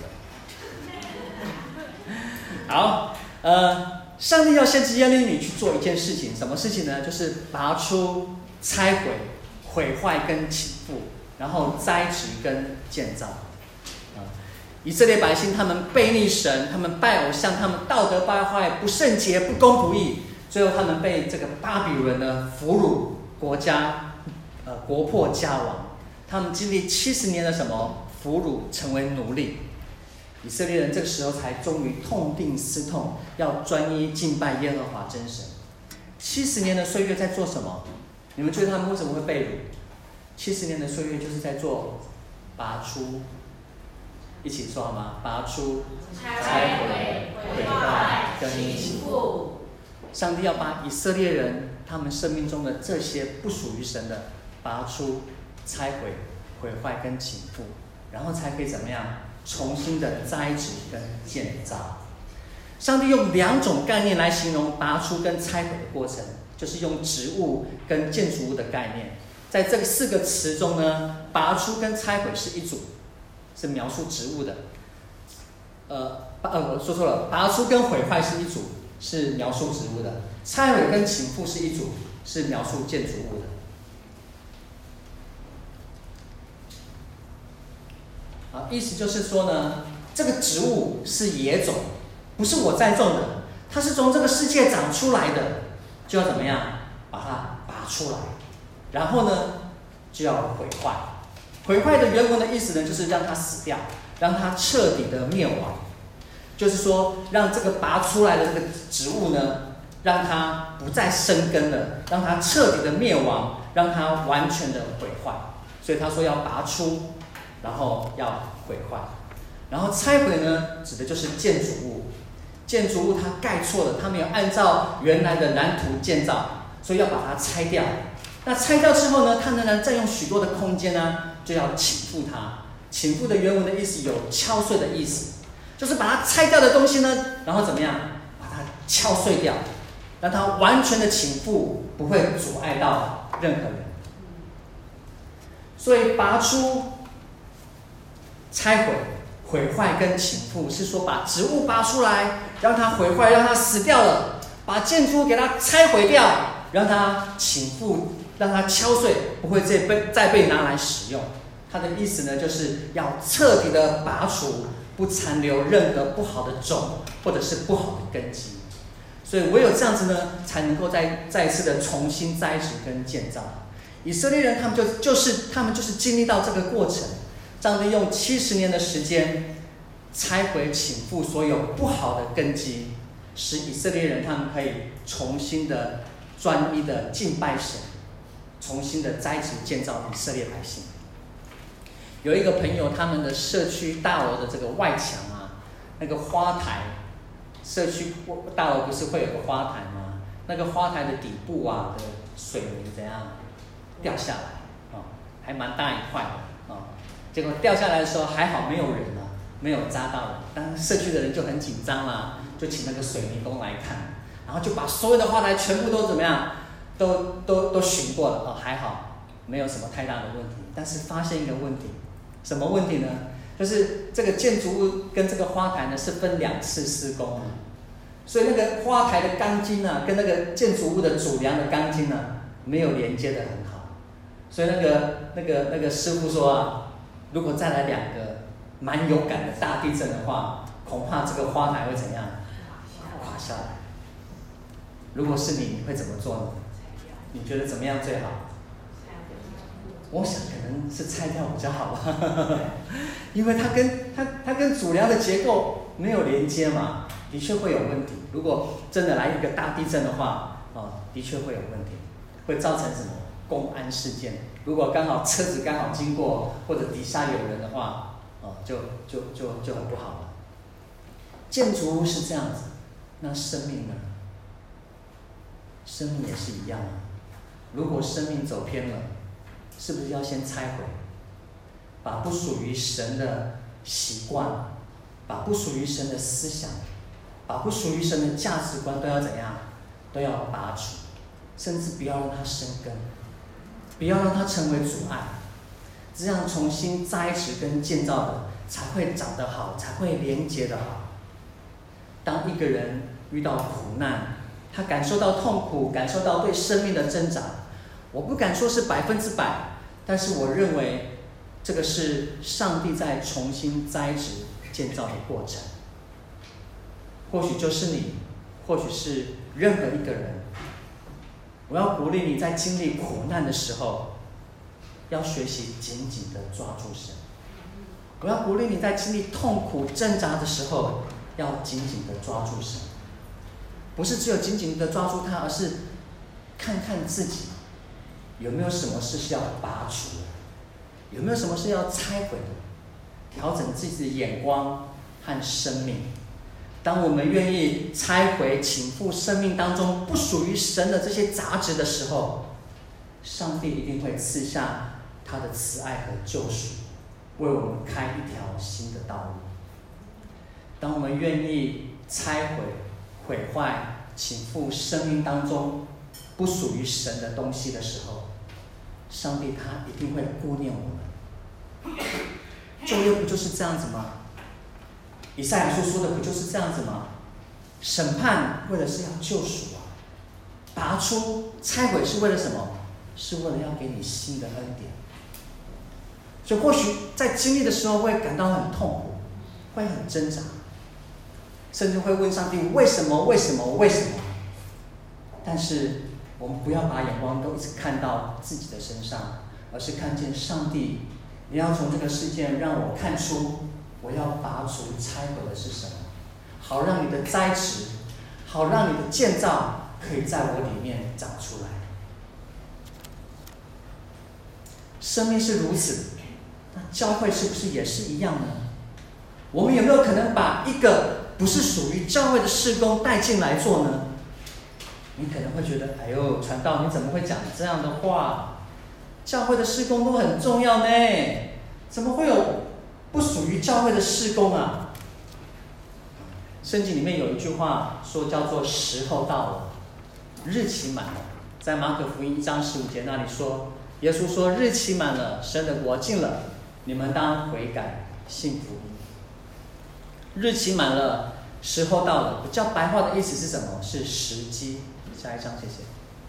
了。好，上帝要先知耶利米去做一件事情，什么事情呢？就是拔出、拆毁、毁坏跟倾覆，然后栽植跟建造。以色列百姓他们悖逆神，他们拜偶像，他们道德败坏、不圣洁、不公不义，最后他们被这个巴比伦呢俘虏，国家国破家亡。他们经历70年的什么俘虏，成为奴隶。以色列人这个时候才终于痛定思痛，要专一敬拜耶和华真神。70年的岁月在做什么？你们觉得他们为什么会被掳？70年的岁月就是在做拔出。一起说好吗？拔出、拆毁、毁坏跟倾覆。上帝要把以色列人他们生命中的这些不属于神的拔出、拆毁、毁坏跟倾覆，然后才可以怎么样？重新的栽植跟建造。上帝用2种概念来形容拔出跟拆毁的过程，就是用植物跟建筑物的概念。在这4个词中呢，拔出跟拆毁是一组。是描述植物的，我说错了，拔出跟毁坏是一组，是描述植物的；拆毁跟倾覆是一组，是描述建筑物的。啊，意思就是说呢，这个植物是野种，不是我栽种的，它是从这个世界长出来的，就要怎么样把它拔出来，然后呢就要毁坏。毁坏的原文的意思呢，就是让它死掉，让它彻底的灭亡。就是说，让这个拔出来的这个植物呢，让它不再生根了，让它彻底的灭亡，让它完全的毁坏。所以他说要拔出，然后要毁坏。然后拆毁呢，指的就是建筑物。建筑物它盖错了，它没有按照原来的蓝图建造，所以要把它拆掉。那拆掉之后呢，它仍然占用许多的空间呢，就要倾覆它。倾覆的原文的意思有敲碎的意思，就是把它拆掉的东西呢，然后怎么样，把它敲碎掉，让它完全的倾覆，不会阻碍到任何人。所以拔出、拆毁、毁坏跟倾覆，是说把植物拔出来，让它毁坏，让它死掉了；把建筑给它拆毁掉，让它倾覆，让它敲碎，不会再被拿来使用。它的意思呢，就是要彻底的拔除，不残留任何不好的种或者是不好的根基。所以唯有这样子呢，才能够再一次的重新栽植跟建造。以色列人他们就是经历到这个过程，上帝用70年的时间拆毁倾覆所有不好的根基，使以色列人他们可以重新的专一的敬拜神，重新的栽植建造以色列百姓。有一个朋友，他们的社区大楼的这个外墙啊，那个花台，社区大楼不是会有个花台吗？那个花台的底部啊的水泥怎样掉下来啊，还蛮大一块的啊。结果掉下来的时候还好没有人啊，没有砸到人，但社区的人就很紧张啦，就请那个水泥工来看，然后就把所有的花台全部都怎么样，都巡过了啊，还好没有什么太大的问题。但是发现一个问题。什么问题呢？就是这个建筑物跟这个花台呢是分2次施工的，所以那个花台的钢筋啊，跟那个建筑物的主梁的钢筋啊，没有连接的很好。所以那个师傅说啊，如果再来2个蛮有感的大地震的话，恐怕这个花台会怎样？垮下来。如果是你，你会怎么做呢？你觉得怎么样最好？我想可能是拆掉比较好吧，因为它跟主梁的结构没有连接嘛，的确会有问题。如果真的来一个大地震的话，的确会有问题，会造成什么公安事件。如果刚好车子刚好经过，或者底下有人的话，就很不好了。建筑物是这样子，那生命呢？生命也是一样啊。如果生命走偏了，是不是要先拆毁，把不属于神的习惯，把不属于神的思想， 把不属于神的价值观都要怎样？都要拔除，甚至不要让它生根，不要让它成为阻碍。这样重新栽植跟建造的才会长得好，才会连接的好。当一个人遇到苦难，他感受到痛苦，感受到对生命的挣扎，我不敢说是100%，但是我认为这个是上帝在重新栽植建造的过程。或许就是你，或许是任何一个人。我要鼓励你在经历苦难的时候，要学习紧紧地抓住神。我要鼓励你在经历痛苦挣扎的时候，要紧紧地抓住神。不是只有紧紧地抓住他，而是看看自己有没有什么事是要拔除的，有没有什么是要拆毁的，调整自己的眼光和生命。当我们愿意拆毁倾覆生命当中不属于神的这些杂质的时候，上帝一定会赐下他的慈爱和救赎，为我们开一条新的道路。当我们愿意拆毁、毁坏、倾覆生命当中不属于神的东西的时候，上帝他一定会顾念我们。旧约不就是这样子吗？以赛亚书说的不就是这样子吗？审判为了是要救赎啊，拔出、拆毁是为了什么？是为了要给你新的恩典。所以或许在经历的时候会感到很痛苦，会很挣扎，甚至会问上帝为什么？为什么？为什么？但是我们不要把眼光都一直看到自己的身上，而是看见上帝，你要从这个事件让我看出我要拔除拆毁的是什么，好让你的栽植，好让你的建造可以在我里面长出来。生命是如此，那教会是不是也是一样呢？我们有没有可能把一个不是属于教会的事工带进来做呢？你可能会觉得，哎呦，传道你怎么会讲这样的话？教会的事工都很重要呢，怎么会有不属于教会的事工啊？圣经里面有一句话说叫做时候到了，日期满了。在马可福音1章15节那里说，耶稣说日期满了，神的国近了，你们当悔改信福音。日期满了，时候到了，比较白话的意思是什么？是时机。下一章谢谢。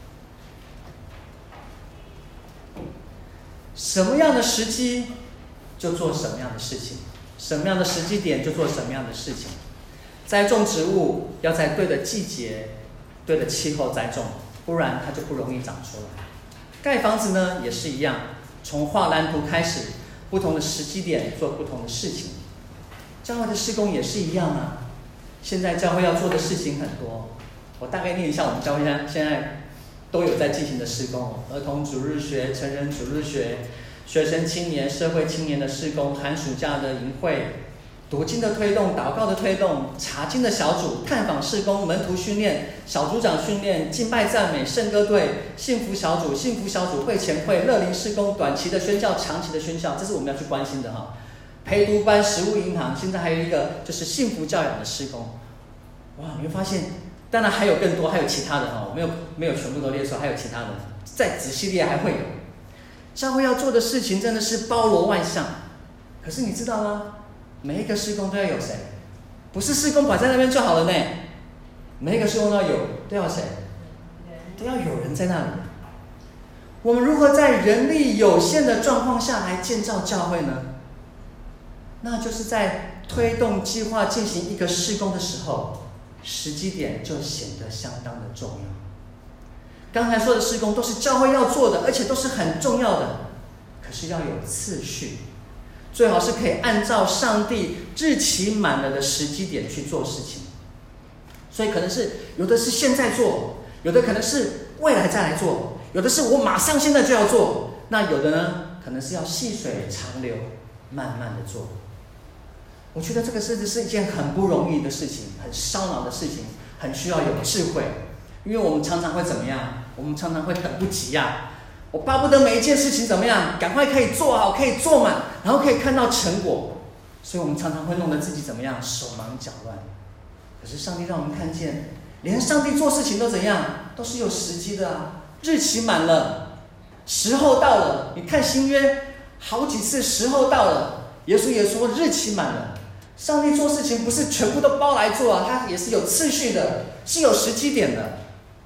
什么样的时机就做什么样的事情，什么样的时机点就做什么样的事情。栽种植物要在对的季节、对的气候栽种，不然它就不容易长出来。盖房子呢也是一样，从画蓝图开始，不同的时机点做不同的事情。教会的事工也是一样啊。现在教会要做的事情很多，我大概念一下我们教会现在都有在进行的事工：儿童主日学、成人主日学、学生青年、社会青年的事工、寒暑假的营会、读经的推动、祷告的推动、查经的小组、探访事工、门徒训练、小组长训练、敬拜赞美、圣歌队、幸福小组、会前会、乐龄事工、短期的宣教、长期的宣教，这是我们要去关心的哈。陪读班、食物银行，现在还有一个就是幸福教养的事工。哇，你会发现，当然还有更多，还有其他的哈，没有全部都列出，还有其他的，再仔细列还会有。教会要做的事情真的是包罗万象，可是你知道吗？每一个事工都要有谁？不是事工摆在那边就好了呢。每一个事工都要谁？都要有人在那里。我们如何在人力有限的状况下来建造教会呢？那就是在推动计划进行一个事工的时候，时机点就显得相当的重要。刚才说的事工都是教会要做的，而且都是很重要的，可是要有次序，最好是可以按照上帝日期满了的时机点去做事情。所以可能是有的是现在做，有的可能是未来再来做，有的是我马上现在就要做，那有的呢可能是要细水长流，慢慢的做。我觉得这个甚至是一件很不容易的事情，很烧脑的事情，很需要有智慧。因为我们常常会怎么样？我们常常会等不及呀，我巴不得每一件事情怎么样，赶快可以做好，可以做满，然后可以看到成果。所以我们常常会弄得自己怎么样，手忙脚乱。可可是上帝让我们看见，连上帝做事情都怎样，都是有时机的啊。日期满了，时候到了。你看新约好几次时候到了，耶稣也说日期满了。上帝做事情不是全部都包来做啊，他也是有次序的，是有时机点的。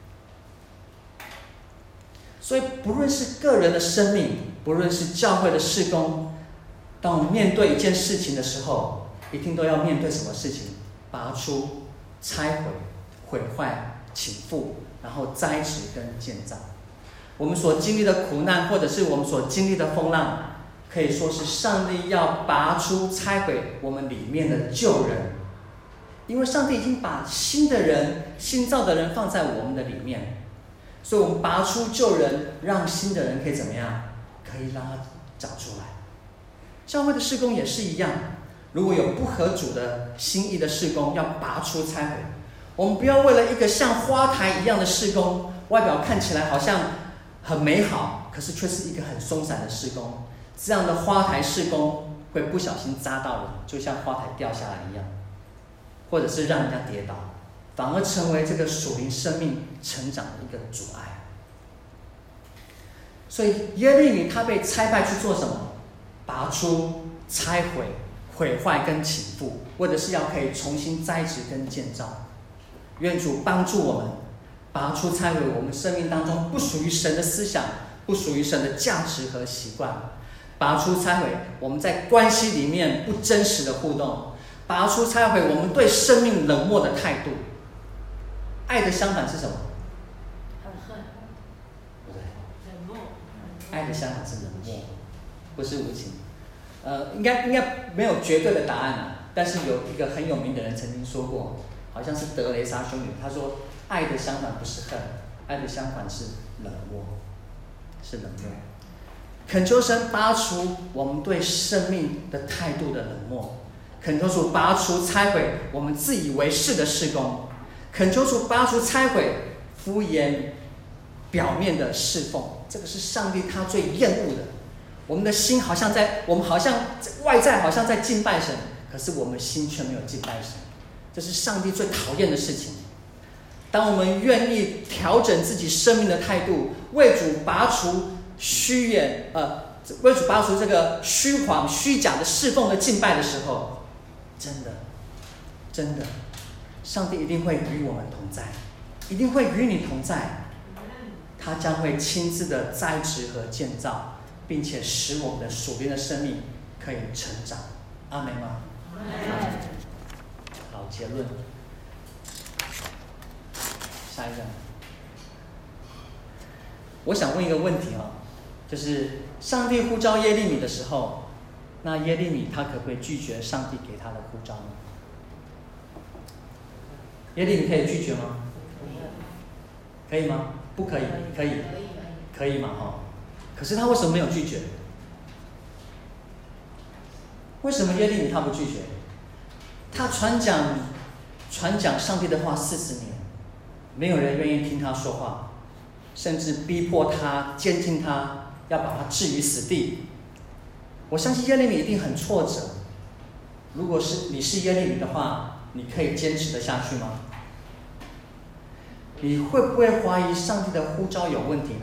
所以不论是个人的生命，不论是教会的事工，当我们面对一件事情的时候，一定都要面对什么事情？拔出、拆毁、毁坏、倾覆，然后栽植跟建造。我们所经历的苦难，或者是我们所经历的风浪，可以说是上帝要拔出、拆毁我们里面的旧人，因为上帝已经把新的人、新造的人放在我们的里面，所以我们拔出旧人，让新的人可以怎么样？可以让他长出来。教会的事工也是一样，如果有不合主的心意的事工，要拔出、拆毁。我们不要为了一个像花台一样的事工，外表看起来好像很美好，可是却是一个很松散的事工。这样的花台事工会不小心扎到人，就像花台掉下来一样，或者是让人家跌倒，反而成为这个属灵生命成长的一个阻碍。所以耶利米他被差派去做什么？拔出、拆毁、毁坏跟倾覆，或者是要可以重新栽植跟建造。愿主帮助我们拔出、拆毁我们生命当中不属于神的思想，不属于神的价值和习惯。拔出、拆毁我们在关系里面不真实的互动，拔出、拆毁我们对生命冷漠的态度。爱的相反是什么？ 恨。 不对， 冷漠。 爱的相反是冷漠，不是无情。应该没有绝对的答案啊，但是有一个很有名的人曾经说过，好像是德雷莎修女，她说爱的相反不是恨，爱的相反是冷漠，是冷漠。恳求神拔除我们对生命的态度的冷漠，恳求主拔除、拆毁我们自以为是的事工，恳求主拔除、拆毁敷衍表面的侍奉，这个是上帝他最厌恶的。我们的心好像我们好像外在好像在敬拜神，可是我们心却没有敬拜神，这是上帝最讨厌的事情。当我们愿意调整自己生命的态度，为主拔除为主拔除这个虚谎、虚假的侍奉的敬拜的时候，真的，上帝一定会与我们同在，一定会与你同在。他将会亲自的栽植和建造，并且使我们的属灵的生命可以成长。阿们吗？好，结论。下一个，我想问一个问题啊，就是上帝呼召耶利米的时候，那耶利米他可不可以拒绝上帝给他的呼召呢？耶利米可以拒绝吗？可以吗？不可以，可以嘛哈。可是他为什么没有拒绝？为什么耶利米他不拒绝？他传讲上帝的话40年，没有人愿意听他说话，甚至逼迫他、监禁他，要把他置于死地。我相信耶利米一定很挫折。如果是你是耶利米的话，你可以坚持得下去吗？你会不会怀疑上帝的呼召有问题呢？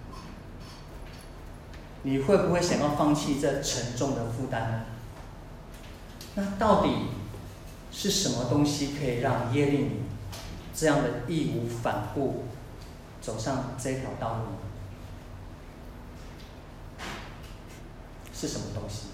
你会不会想要放弃这沉重的负担呢？那到底是什么东西可以让耶利米这样的义无反顾走上这条道路呢？是什么东西？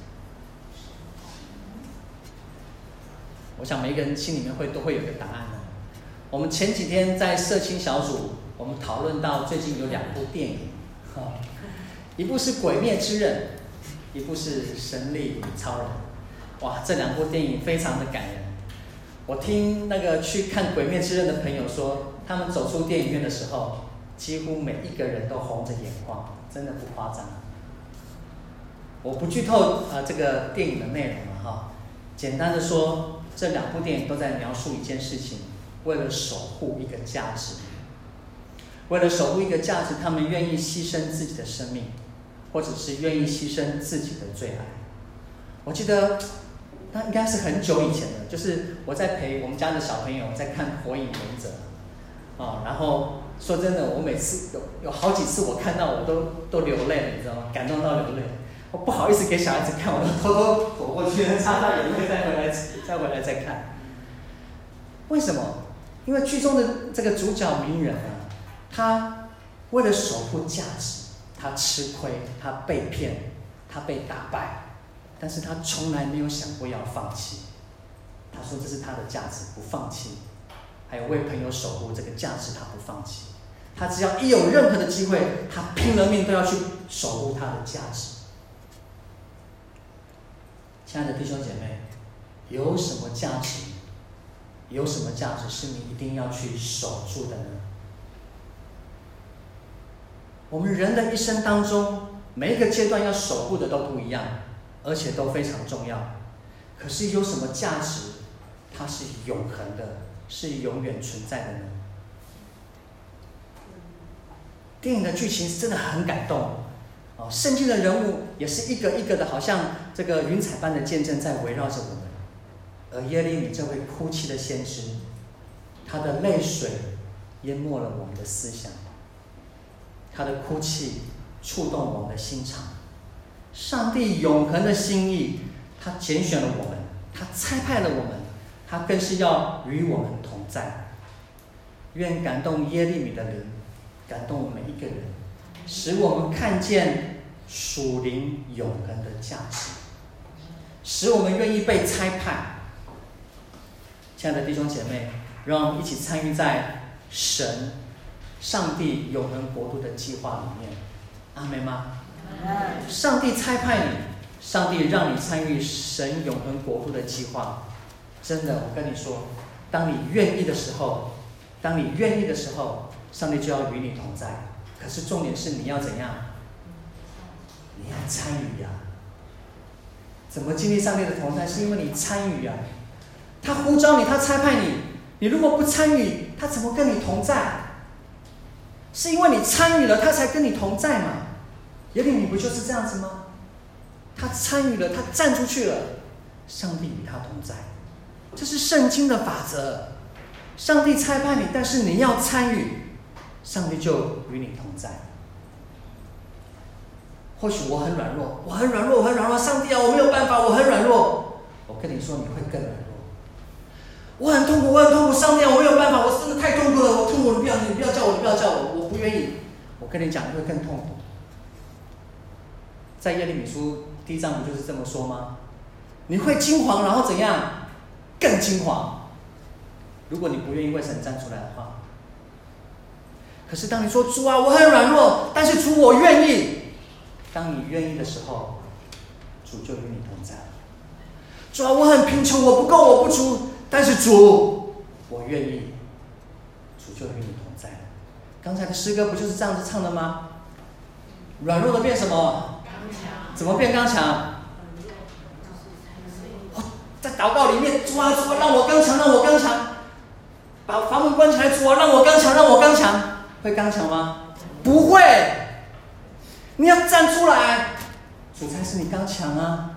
我想每一个人心里面都会有个答案的。我们前几天在社青小组，我们讨论到最近有2部电影，一部是《鬼灭之刃》，一部是《神力女超人》。哇，这2部电影非常的感人。我听那个去看《鬼灭之刃》的朋友说，他们走出电影院的时候，几乎每一个人都红着眼眶，真的不夸张。我不剧透这个电影的内容了哈，简单的说，这2部电影都在描述一件事情。为了守护一个价值，他们愿意牺牲自己的生命，或者是愿意牺牲自己的最爱。我记得那应该是很久以前的，就是我在陪我们家的小朋友在看《火影忍者》然后说真的，我每次有好几次我看到我都流泪了，你知道吗？感动到流泪。我不好意思给小孩子看，我都偷偷躲过去，擦擦眼泪，再回来再看。为什么？因为剧中的这个主角鸣人啊，他为了守护价值，他吃亏，他被骗，他被打败，但是他从来没有想过要放弃。他说这是他的价值，不放弃。还有为朋友守护这个价值，他不放弃。他只要一有任何的机会，他拼了命都要去守护他的价值。亲爱的弟兄姐妹，有什么价值？有什么价值是你一定要去守住的呢？我们人的一生当中，每一个阶段要守护的都不一样，而且都非常重要。可是有什么价值，它是永恒的，是永远存在的呢？电影的剧情是真的很感动圣经的人物也是一个一个的，好像这个云彩般的见证在围绕着我们。而耶利米这位哭泣的先知，他的泪水淹没了我们的思想，他的哭泣触动我们的心肠。上帝永恒的心意，他拣选了我们，他差派了我们，他更是要与我们同在。愿感动耶利米的灵，感动我们每一个人，使我们看见属灵永恒的价值，使我们愿意被差派。亲爱的弟兄姐妹，让我们一起参与在上帝永恒国度的计划里面。阿们吗？上帝差派你，上帝让你参与神永恒国度的计划。真的，我跟你说，当你愿意的时候，上帝就要与你同在。可是重点是你要怎样？你要参与呀。怎么经历上帝的同在？是因为你参与呀。他呼召你，他差派你，你如果不参与，他怎么跟你同在？是因为你参与了，他才跟你同在嘛。耶利米不就是这样子吗？他参与了，他站出去了，上帝与他同在。这是圣经的法则。上帝差派你，但是你要参与，上帝就与你同在。或许我很软弱，上帝啊，我没有办法，我很软弱。我跟你说，你会更软弱。我很痛苦，上帝啊，我没有办法，我真的太痛苦了，我痛苦，你不要叫我，我不愿意。我跟你讲，你会更痛苦。在耶利米书第1章不就是这么说吗？你会惊惶，然后怎样？更惊惶。如果你不愿意为神站出来的话，可是当你说主啊，我很软弱，但是主我愿意。当你愿意的时候，主就与你同在。主啊，我很贫穷，我不够，我不足，但是主我愿意，主就与你同在。刚才的诗歌不就是这样子唱的吗？软弱的变什么？ 刚强。 怎么变刚强？在祷告里面，主啊，让我刚强，把房门关起来，主啊，让我刚强，会刚强吗？不会。你要站出来，主才是你刚强啊。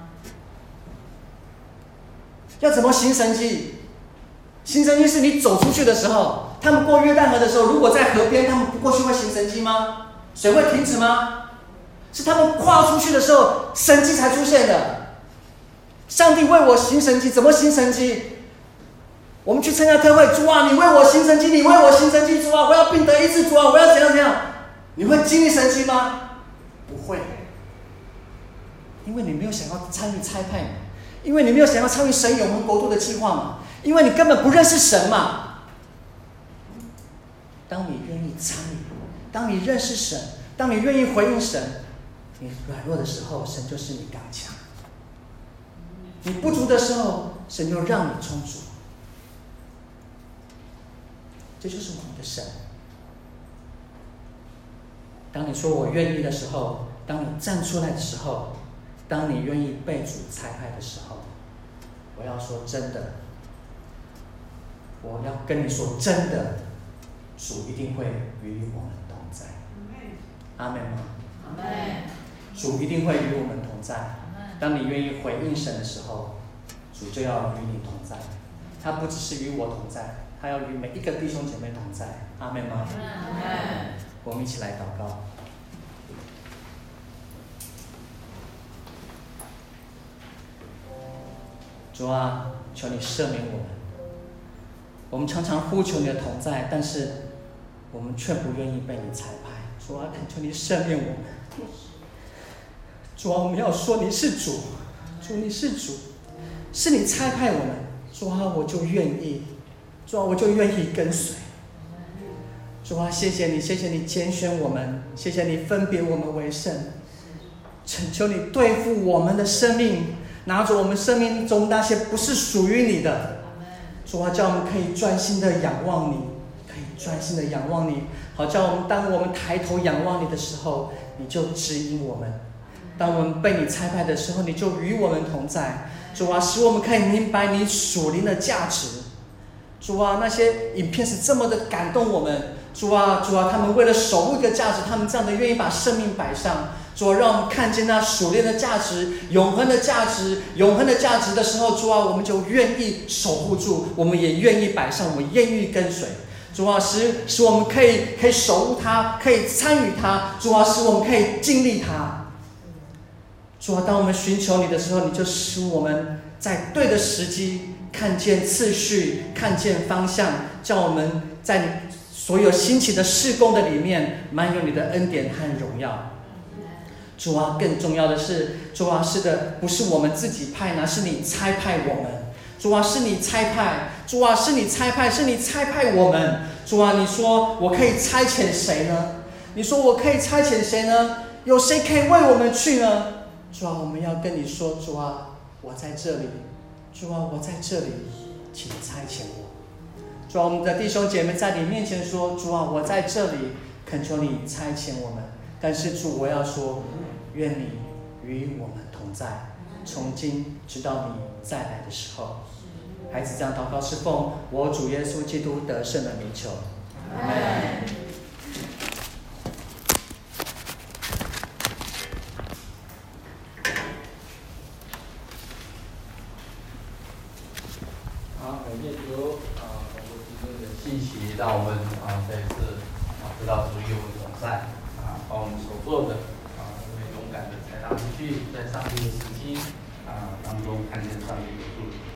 要怎么行神迹？行神迹是你走出去的时候，他们过约旦河的时候，如果在河边，他们不过去会行神迹吗？水会停止吗？是他们跨出去的时候，神迹才出现的。上帝为我行神迹，怎么行神迹？我们去参加特会，主啊，你为我行神迹，主啊，我要病得医治，主啊，我要怎样？你会经历神迹吗？不会，因为你没有想要参与差派嘛，因为你没有想要参与神永恒国度的计划嘛，因为你根本不认识神嘛。当你愿意参与，当你认识神，当你愿意回应神，你软弱的时候，神就使你刚强；你不足的时候，神就让你充足。这就是我们的神。当你说我愿意的时候，当你站出来的时候，当你愿意被主差派的时候，我要说真的，我要跟你说真的，主一定会与我们同在。阿们吗？ 阿们。 主一定会与我们同在。当你愿意回应神的时候，主主就要与你同在。他不只是与我同在，他要与每一个弟兄姐妹同在。阿们吗？ 阿们。 我们一起来祷告。主啊，求你赦免我们。我们常常呼求你的同在，但是我们却不愿意被你差派。主啊，恳求你赦免我们。主啊，我们要说你是主，主你是主，是你差派我们。主啊，我就愿意。主啊，我就愿意跟随。主啊，谢谢你，谢谢你拣选我们，谢谢你分别我们为圣。恳求你对付我们的生命，拿走我们生命中那些不是属于你的。主啊，叫我们可以专心的仰望你，可以专心的仰望你，好叫我们当我们抬头仰望你的时候，你就指引我们；当我们被你差派的时候，你就与我们同在。主啊，使我们可以明白你属灵的价值。主啊，那些影片是这么的感动我们。主啊，主啊，他们为了守护一个价值，他们这样的愿意把生命摆上。主啊，让我们看见那属灵的价值、永恒的价值、永恒的价值的时候，主啊，我们就愿意守护住，我们也愿意摆上，我们愿意跟随。主啊，使我们可以守护它，可以参与它。主啊，使我们可以经历它。主啊，当我们寻求你的时候，你就使我们在对的时机看见次序，看见方向，叫我们在你所有兴起的事工的里面满有你的恩典和荣耀。主啊，更重要的是，主啊，是的，不是我们自己派呢，是你差派我们。主啊，是你差派，主啊，是你差派，是你差派我们。主啊，你说我可以差遣谁呢？你说我可以差遣谁呢？有谁可以为我们去呢？主啊，我们要跟你说，主啊，我在这里。主啊，我在这里，请差遣我。主啊，我们的弟兄姐妹在你面前说，主啊，我在这里，恳求你差遣我们。但是主，我要说，愿你与我们同在，从今直到你再来的时候。孩子这样祷告是奉我主耶稣基督得胜的名求。阿们。 好，感谢主通过基督的信息，让我们再次知道主与我们同在把我们所做的我们勇敢的踩上去，在上帝的时机当中看见上帝的祝福。